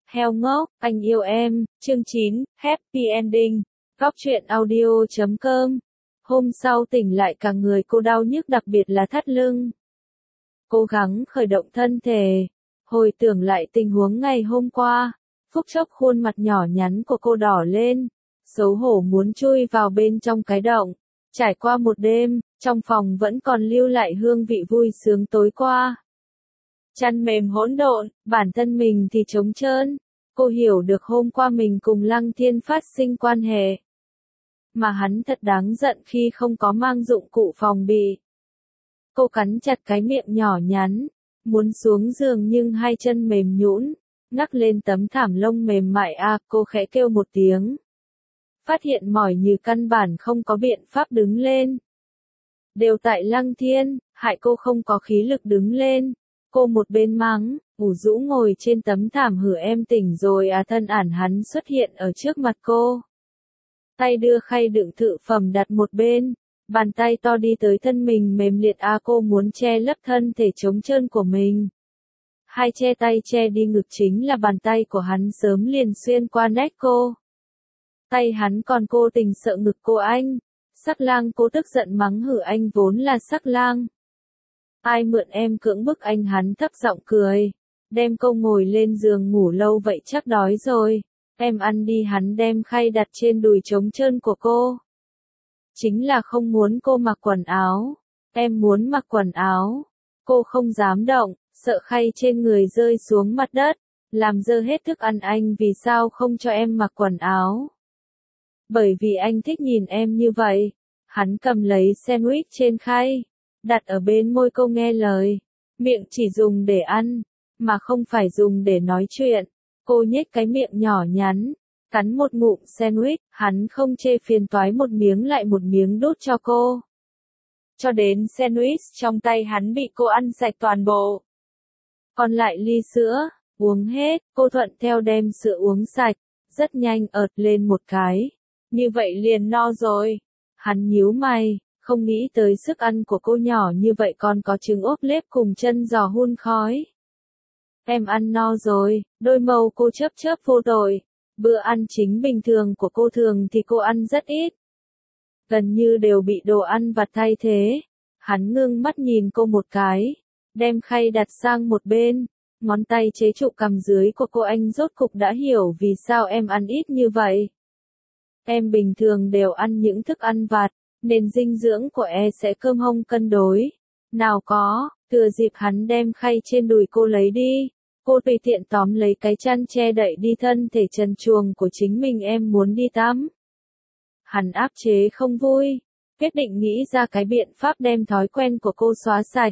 Heo ngốc, anh yêu em, chương 9, Happy Ending, Góc truyện audio.com. Hôm sau tỉnh lại cả người cô đau nhức, đặc biệt là thắt lưng. Cố gắng khởi động thân thể, hồi tưởng lại tình huống ngày hôm qua, phút chốc khuôn mặt nhỏ nhắn của cô đỏ lên, xấu hổ muốn chui vào bên trong cái động. Trải qua một đêm, trong phòng vẫn còn lưu lại hương vị vui sướng tối qua. Chăn mềm hỗn độn, bản thân mình thì trống trơn. Cô hiểu được hôm qua mình cùng Lăng Thiên phát sinh quan hệ. Mà hắn thật đáng giận khi không có mang dụng cụ phòng bị. Cô cắn chặt cái miệng nhỏ nhắn, muốn xuống giường nhưng hai chân mềm nhũn, ngắc lên tấm thảm lông mềm mại cô khẽ kêu một tiếng. Phát hiện mỏi như căn bản không có biện pháp đứng lên. Đều tại Lăng Thiên, hại cô không có khí lực đứng lên. Cô một bên mắng, ngủ rũ ngồi trên tấm thảm hử em tỉnh rồi thân ảnh hắn xuất hiện ở trước mặt cô. Tay đưa khay đựng thực phẩm đặt một bên, bàn tay to đi tới thân mình mềm liệt cô muốn che lấp thân thể trống trơn của mình. Hai tay che đi ngực chính là bàn tay của hắn sớm liền xuyên qua nách cô. Tay hắn còn cố tình sợ ngực cô anh. Sắc lang cô tức giận mắng hử anh vốn là sắc lang. Ai mượn em cưỡng bức anh, hắn thấp giọng cười. Đem cô ngồi lên giường ngủ lâu vậy chắc đói rồi. Em ăn đi, hắn đem khay đặt trên đùi trống trơn của cô. Chính là không muốn cô mặc quần áo. Em muốn mặc quần áo. Cô không dám động, sợ khay trên người rơi xuống mặt đất. Làm dơ hết thức ăn, anh vì sao không cho em mặc quần áo? Bởi vì anh thích nhìn em như vậy. Hắn cầm lấy sandwich trên khay, đặt ở bên môi cô nghe lời. Miệng chỉ dùng để ăn, mà không phải dùng để nói chuyện. Cô nhếch cái miệng nhỏ nhắn, cắn một ngụm sandwich, hắn không chê phiền toái một miếng lại một miếng đút cho cô. Cho đến sandwich trong tay hắn bị cô ăn sạch toàn bộ. Còn lại ly sữa, uống hết, cô thuận theo đem sữa uống sạch, rất nhanh ợt lên một cái. Như vậy liền no rồi. Hắn nhíu mày, không nghĩ tới sức ăn của cô nhỏ như vậy còn có trứng ốp lết cùng chân giò hun khói. Em ăn no rồi, đôi mâu cô chớp chớp vô tội. Bữa ăn chính bình thường của cô thường thì cô ăn rất ít. Gần như đều bị đồ ăn vặt thay thế. Hắn ngưng mắt nhìn cô một cái, đem khay đặt sang một bên, ngón tay chế trụ cằm dưới của cô. Anh rốt cục đã hiểu vì sao em ăn ít như vậy. Em bình thường đều ăn những thức ăn vặt, nên dinh dưỡng của sẽ cơm hông cân đối. Nào có, thừa dịp hắn đem khay trên đùi cô lấy đi, cô tùy tiện tóm lấy cái chăn che đậy đi thân thể trần truồng của chính mình. Em muốn đi tắm. Hắn áp chế không vui, quyết định nghĩ ra cái biện pháp đem thói quen của cô xóa sạch.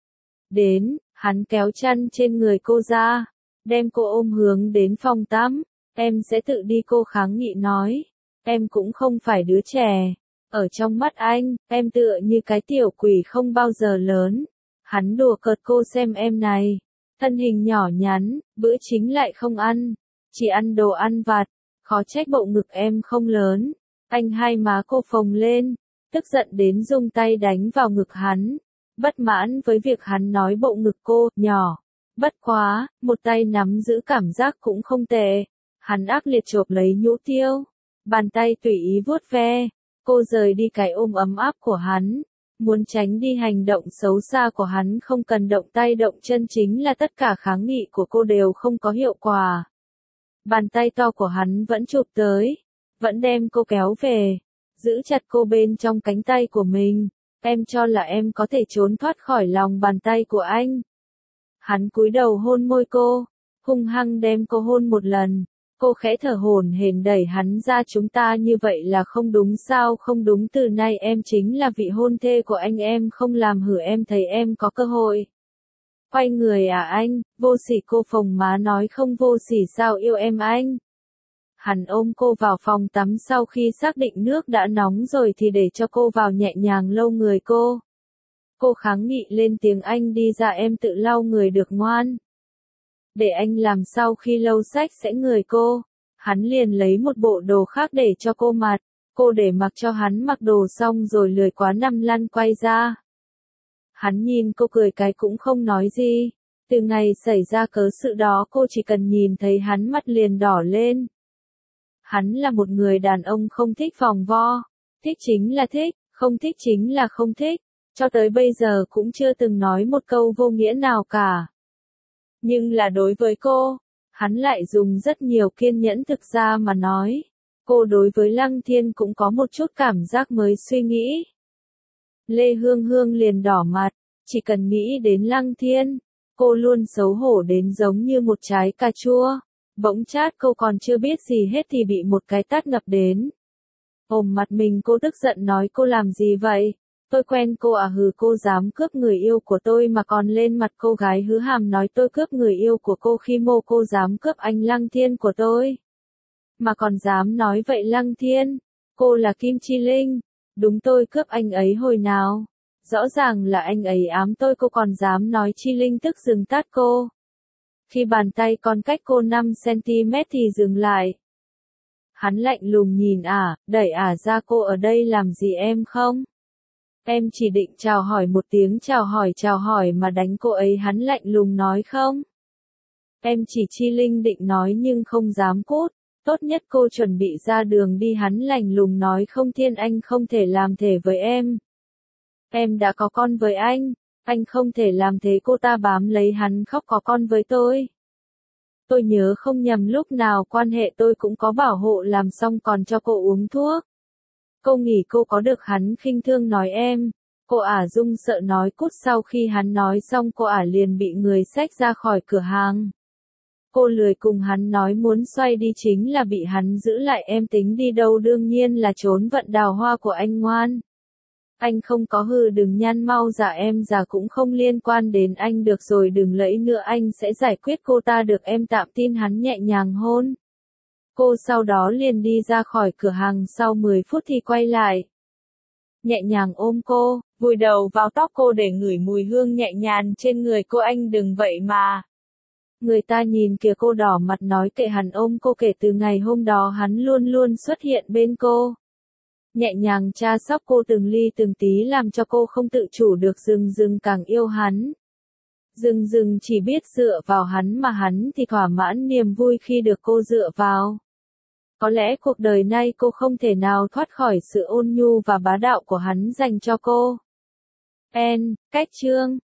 Đến, hắn kéo chăn trên người cô ra, đem cô ôm hướng đến phòng tắm. Em sẽ tự đi, cô kháng nghị nói. Em cũng không phải đứa trẻ. Ở trong mắt anh, em tựa như cái tiểu quỷ không bao giờ lớn. Hắn đùa cợt cô xem em này. Thân hình nhỏ nhắn, bữa chính lại không ăn. Chỉ ăn đồ ăn vặt. Khó trách bộ ngực em không lớn. Anh hai má cô phồng lên. Tức giận đến dùng tay đánh vào ngực hắn. Bất mãn với việc hắn nói bộ ngực cô nhỏ. Bất quá, một tay nắm giữ cảm giác cũng không tệ. Hắn ác liệt chộp lấy nhũ tiêu. Bàn tay tùy ý vuốt ve, cô rời đi cái ôm ấm áp của hắn, muốn tránh đi hành động xấu xa của hắn. Không cần động tay động chân, chính là tất cả kháng nghị của cô đều không có hiệu quả. Bàn tay to của hắn vẫn chụp tới, vẫn đem cô kéo về, giữ chặt cô bên trong cánh tay của mình. Em cho là em có thể trốn thoát khỏi lòng bàn tay của anh. Hắn cúi đầu hôn môi cô, hung hăng đem cô hôn một lần. Cô khẽ thở hổn hển đẩy hắn ra. Chúng ta như vậy là không đúng sao? Không đúng, từ nay em chính là vị hôn thê của anh. Em không làm hử em thấy em có cơ hội. Quay người anh, vô sỉ, cô phồng má nói. Không vô sỉ sao, yêu em anh. Hắn ôm cô vào phòng tắm, sau khi xác định nước đã nóng rồi thì để cho cô vào, nhẹ nhàng lau người cô. Cô kháng nghị lên tiếng. Anh đi ra, em tự lau người được ngoan. Để anh làm. Sau khi lau sạch sẽ người cô, hắn liền lấy một bộ đồ khác để cho cô mặc. Cô để mặc cho hắn mặc đồ xong rồi lười quá nằm lăn quay ra. Hắn nhìn cô cười cái cũng không nói gì. Từ ngày xảy ra cớ sự đó cô chỉ cần nhìn thấy hắn mặt liền đỏ lên. Hắn là một người đàn ông không thích vòng vo, thích chính là thích, không thích chính là không thích, cho tới bây giờ cũng chưa từng nói một câu vô nghĩa nào cả. Nhưng là đối với cô, hắn lại dùng rất nhiều kiên nhẫn. Thực ra mà nói, cô đối với Lăng Thiên cũng có một chút cảm giác mới suy nghĩ. Lê Hương Hương liền đỏ mặt, chỉ cần nghĩ đến Lăng Thiên, cô luôn xấu hổ đến giống như một trái cà chua. Bỗng chát cô còn chưa biết gì hết thì bị một cái tát ngập đến. Ôm mặt mình cô tức giận nói cô làm gì vậy? Tôi quen cô à? Hừ, cô dám cướp người yêu của tôi mà còn lên mặt cô gái hứ hàm nói tôi cướp người yêu của cô. Khi mô cô dám cướp anh Lăng Thiên của tôi, mà còn dám nói vậy. Lăng Thiên, cô là Kim Chi Linh, đúng tôi cướp anh ấy hồi nào? Rõ ràng là anh ấy ám tôi, cô còn dám nói. Chi Linh tức dừng tát cô. Khi bàn tay còn cách cô 5 cm thì dừng lại. Hắn lạnh lùng nhìn đẩy ra. Cô ở đây làm gì em không? Em chỉ định chào hỏi một tiếng chào hỏi mà đánh cô ấy. Hắn lạnh lùng nói không. Em chỉ. Chi Linh định nói nhưng không dám cút. Tốt nhất cô chuẩn bị ra đường đi. Hắn lạnh lùng nói không. Thiên, anh không thể làm thể với em. Em đã có con với anh không thể làm thế. Cô ta bám lấy hắn khóc. Có con với tôi. Tôi nhớ không nhầm lúc nào quan hệ tôi cũng có bảo hộ, làm xong còn cho cô uống thuốc. Cô nghĩ cô có được. Hắn khinh thương nói em. Cô run sợ nói cút. Sau khi hắn nói xong cô liền bị người xách ra khỏi cửa hàng. Cô lười cùng hắn nói, muốn xoay đi chính là bị hắn giữ lại. Em tính đi đâu? Đương nhiên là trốn vận đào hoa của anh. Ngoan. Anh không có. Hừ, đừng nhăn mau dạ, em già cũng không liên quan đến anh. Được rồi, đừng lẫy nữa, anh sẽ giải quyết cô ta được. Em tạm tin. Hắn nhẹ nhàng hôn cô, sau đó liền đi ra khỏi cửa hàng. Sau 10 phút thì quay lại, nhẹ nhàng ôm cô, vùi đầu vào tóc cô để ngửi mùi hương nhẹ nhàng trên người cô. Anh đừng vậy mà. Người ta nhìn kìa. Cô đỏ mặt nói kệ hắn, ôm cô. Kể từ ngày hôm đó hắn luôn luôn xuất hiện bên cô, nhẹ nhàng chăm sóc cô từng ly từng tí, làm cho cô không tự chủ được. Dừng càng yêu hắn. Dừng chỉ biết dựa vào hắn, mà hắn thì thỏa mãn niềm vui khi được cô dựa vào. Có lẽ cuộc đời này cô không thể nào thoát khỏi sự ôn nhu và bá đạo của hắn dành cho cô. Cách chương